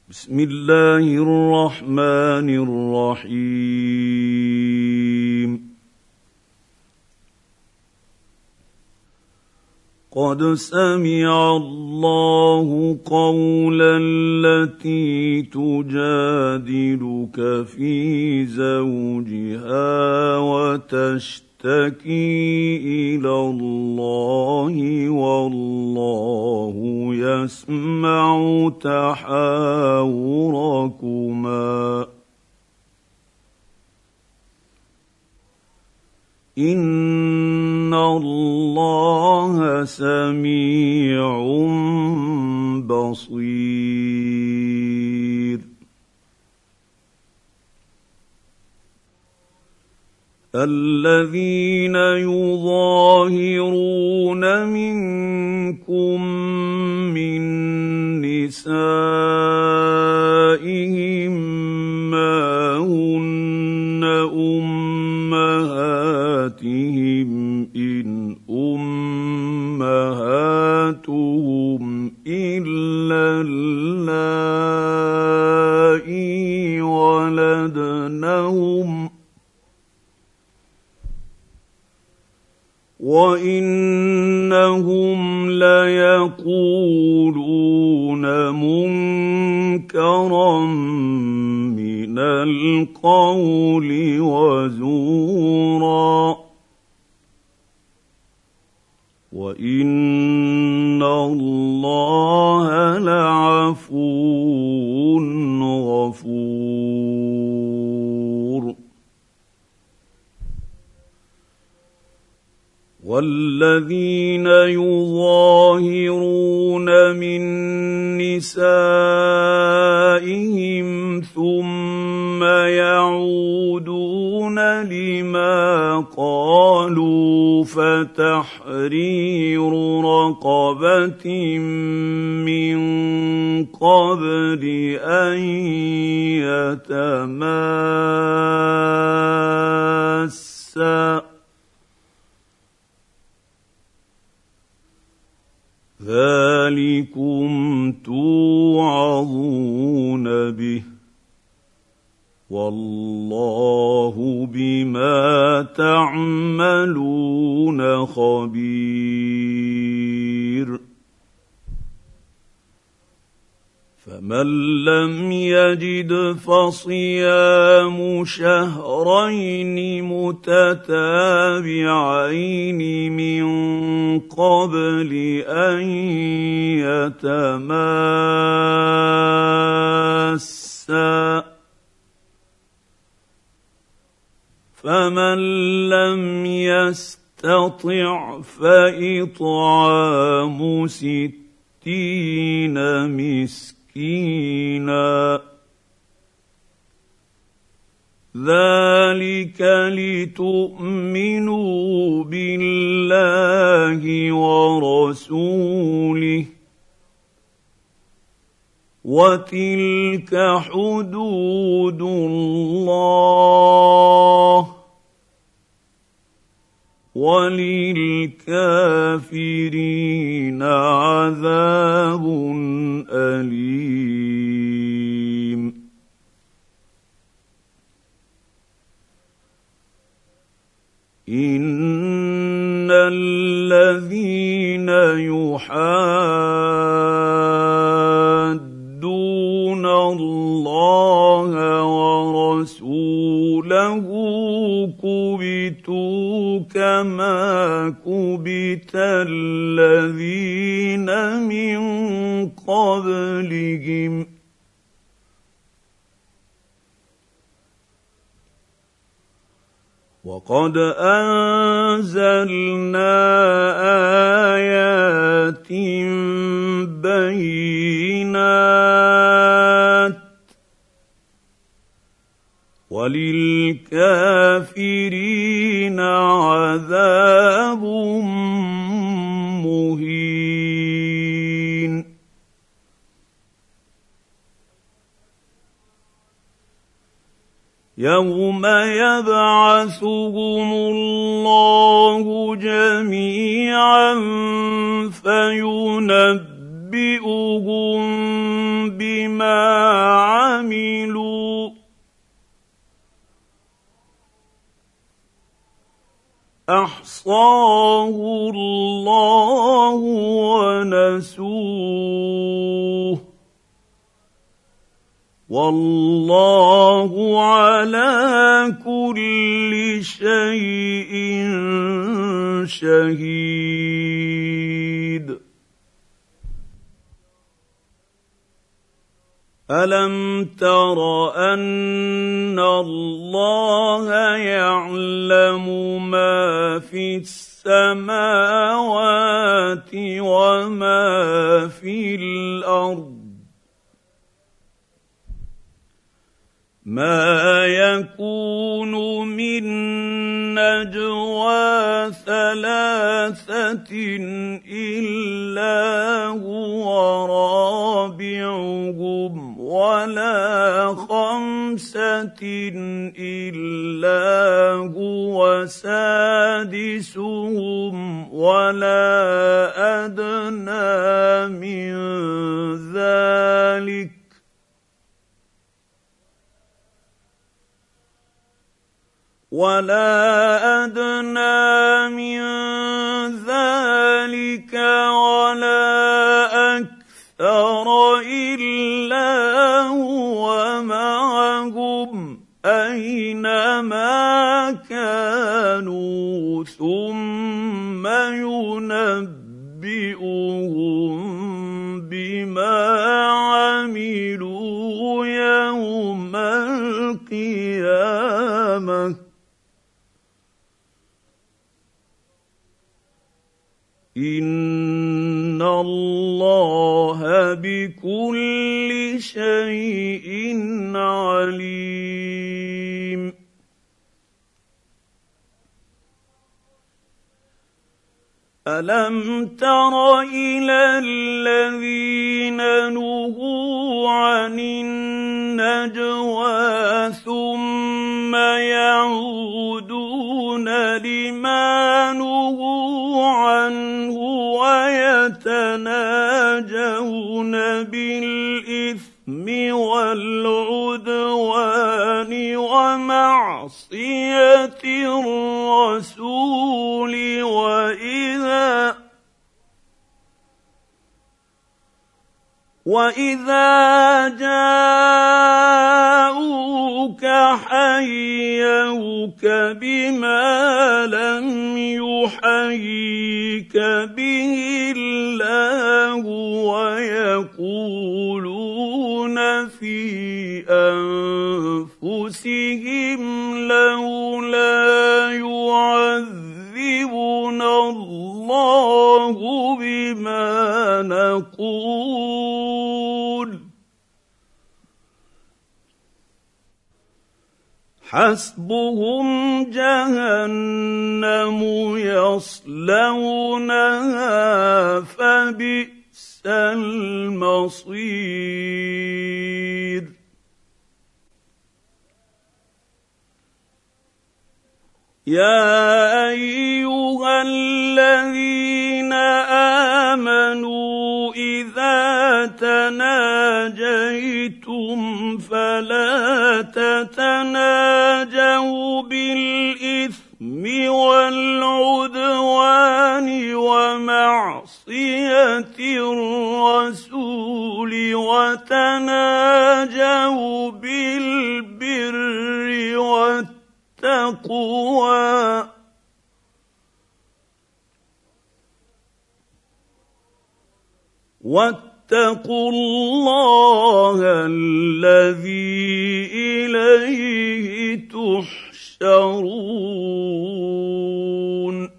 بسم الله الرحمن الرحيم. قد سمع الله قول التي تجادلك في زوجها وتشتكي إلى الله والله يسمع تحاوركما إن الله سميع بصير. الذين يظاهرون منكم من نسائهم ما هن أمهاتهم إن أمهاتهم إلا اللائي ولدنهم وإنهم ليقولون منكرا من القول وزورا وإن الله لعفو غفور. والذين يظاهرون من نسائهم ثم يعودون لما قالوا فتحرير رقبة من قبل أن يتماسا ذلكم توعظون به والله بما تعملون خبير. فمن لم يجد فصيام شهرين متتابعين من قبل أن يتماسا فمن لم يستطع فإطعام 60 مسكينا ذلك لتؤمنوا بالله ورسوله وتلك حدود الله وللكافرين عذاب أليم. إن الذين يحادون الله ورسوله كبتوا كما كبت الذين من قبلهم وقد أنزلنا آيات بينات وللكافرين عذاب مهين. يوم يبعثهم الله جميعا فينبئهم ما عملوا احصاه الله ونسوه والله على كل شيء شهيد الم تر ان الله يعلم ما في السماوات وما في الارض ما يكون من نجوى ثلاثة إلا هو رابعهم ولا خمسة إلا هو سادسهم ولا أدنى من ذلك ولا أكثر إلا هو معهم أينما كانوا ثم ينبئهم بما عملوا يوم القيامة إن الله بكل شيء عليم ألم تر إلى الذين نهوا عن النجوى ثم يعودون لما نهوا عنه ويتناجون بالإثم والعدوان ومعصية الرسول وإذا جاءوك حيوك بما لم يحييك به الله ويقولون في أنفسهم لولا يعذبنا الله بما نقول حسبهم جهنم يصلونها فبئس المصير يا أيها الذين آمنوا إذا تناجيتم فلا تتناجوا بالإثم والعدوان ومعصية الرسول وتناجوا بالبر والتقوى واتقوا الله الذي إليه تحشرون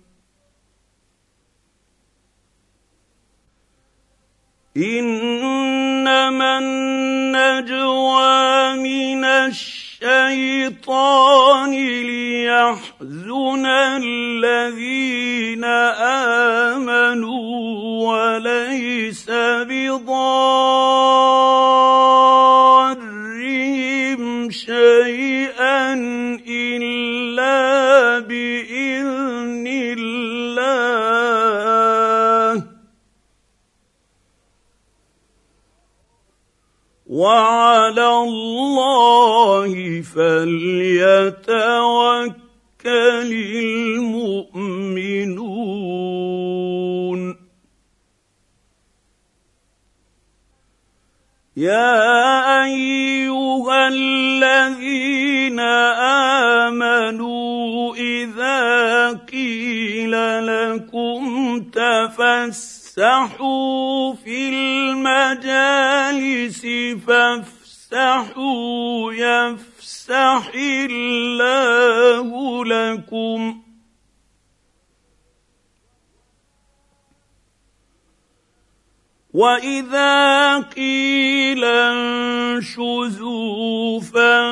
إنما النجوى من الشيطان ليحزن الذين آمنوا وليس بضارهم شيئا إلا بإذن الله وعلى الله فليتوكل المؤمنون. يا أيها الذين آمنوا إذا قيل لكم تفسحوا في المجالس فافسحوا يفسح الله لكم. وإذا قيل انشزوا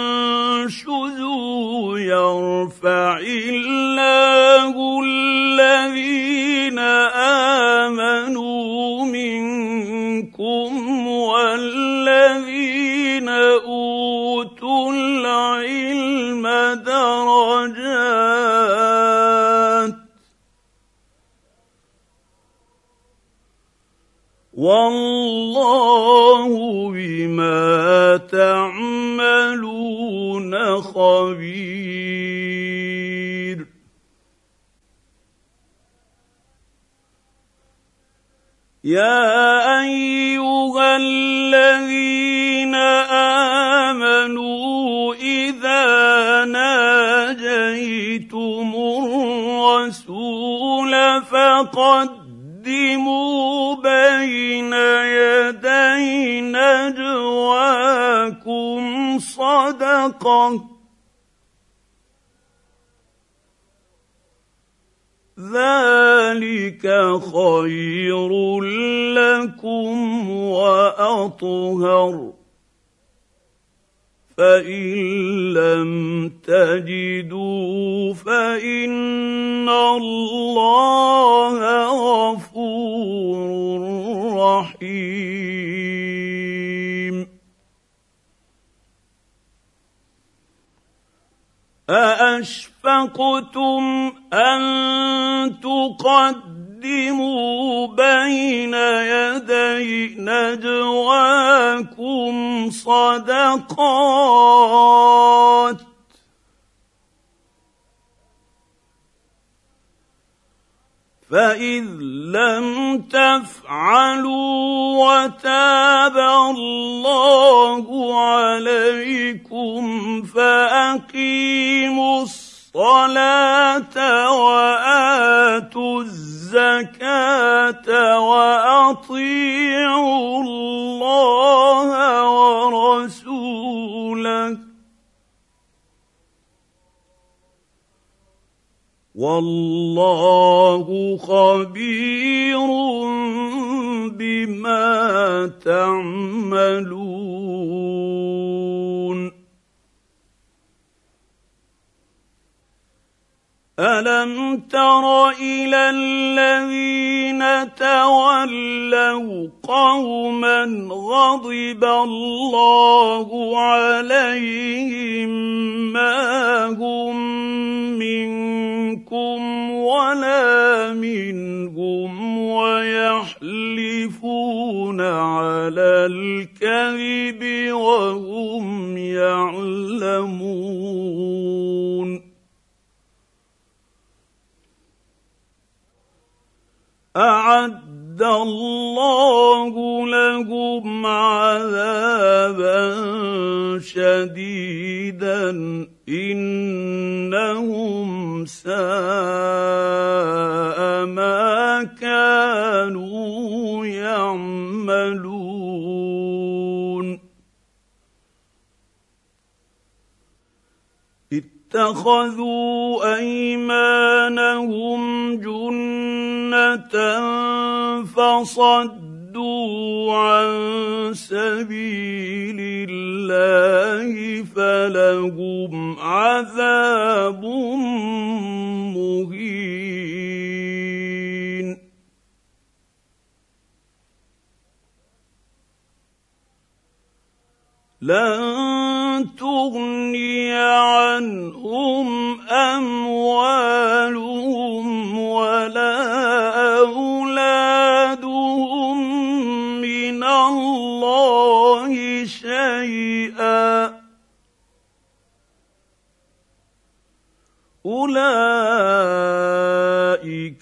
فانشزوا يرفع الله الذين آمنوا منكم والذين أوتوا العلم درجات والله بما تعملون خبير. يا أيها الذين آمنوا إذا ناجيتم الرسول فقدموا بين يدي نجواكم صدقة ذلك خير لكم وأطهر فإن لم تجدوا فإن الله غفور رحيم. أأشفقتم أن تقدموا بين يدي نجواكم صدقات فإذ لم تفعلوا وتاب الله عليكم فأقيموا الصلاة وآتوا الزكاة وأطيعوا الله ورسوله والله خبير بما تعملون. ألم تر إلى الذين تولوا قوما غضب الله عليهم ما هم منكم ولا منهم ويحلفون على الكذب وهم يعلمون. أعد الله لهم عذابا شديدا إنهم ساء ما كانوا يعملون. اتخذوا أيمانهم جنة فصدوا عن سبيل الله فلهم عذاب مهين. لن تغني عنهم أموالهم ولا أولادهم من الله شيئا أولئك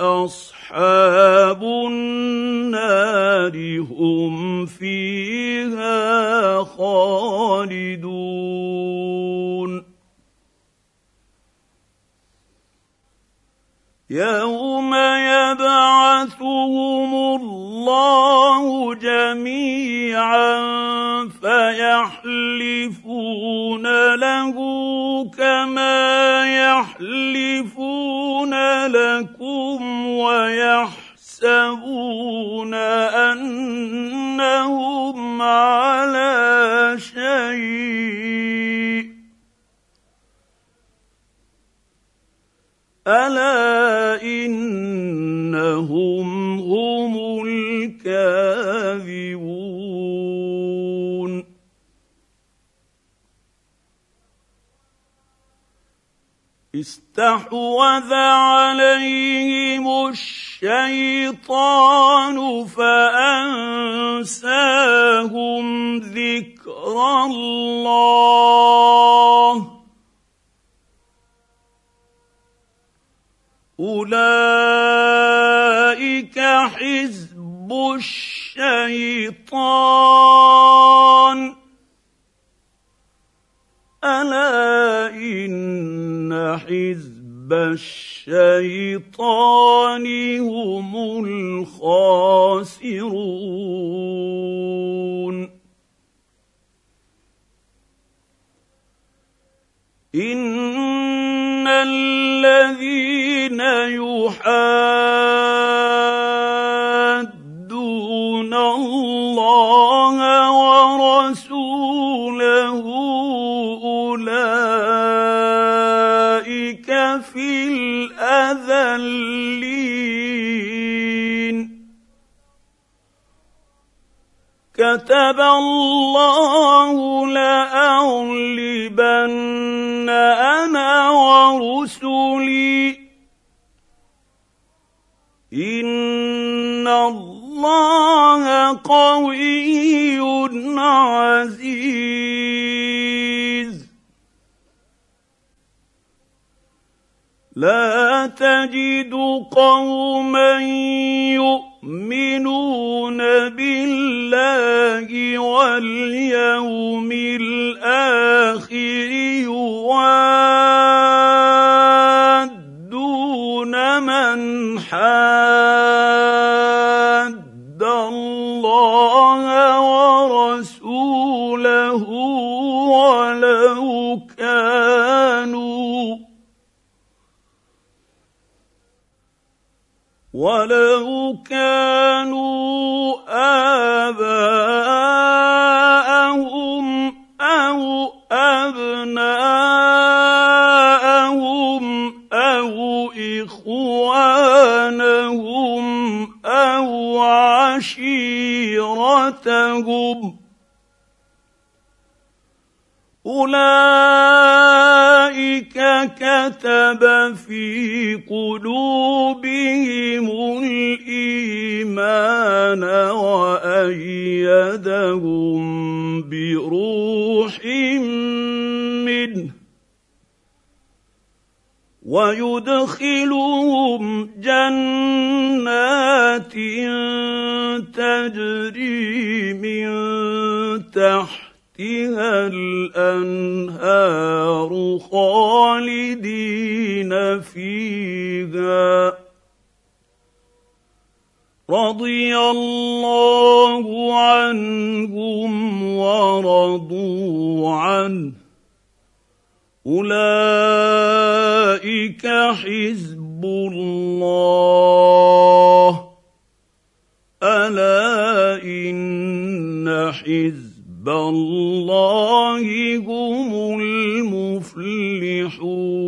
أصحاب النار هم فيها خالدون يوم يبعثهم الله جميعا فيحلفون له كما يحلفون لكم ويحسبون أنهم على شيء ألا إنهم هم الكاذبون استحوذ عليهم الشيطان فأنساهم ذكر الله أولئك حزب الشيطان ألا إن حزب الشيطان هم الخاسرون إن الذين يحادون الله ورسوله أولئك في الأذلين كتب الله لأغلبن أنا ورسلي إن الله قوي عزيز لا تجد قوما يؤمنون بالله واليوم الآخر يوادون من حاد الله ورسوله ولو كانوا آباءهم أو أبناءهم أو إخوانهم أو عشيرتهم أولئك كتب في قلوبهم الإيمان وأيدهم بروح منه ويدخلهم جنات تجري من تحتها الأنهار خالدين فيها رضي الله عنهم ورضوا عنه أولئك حزب الله ألا إن حزب الله هم المفلحون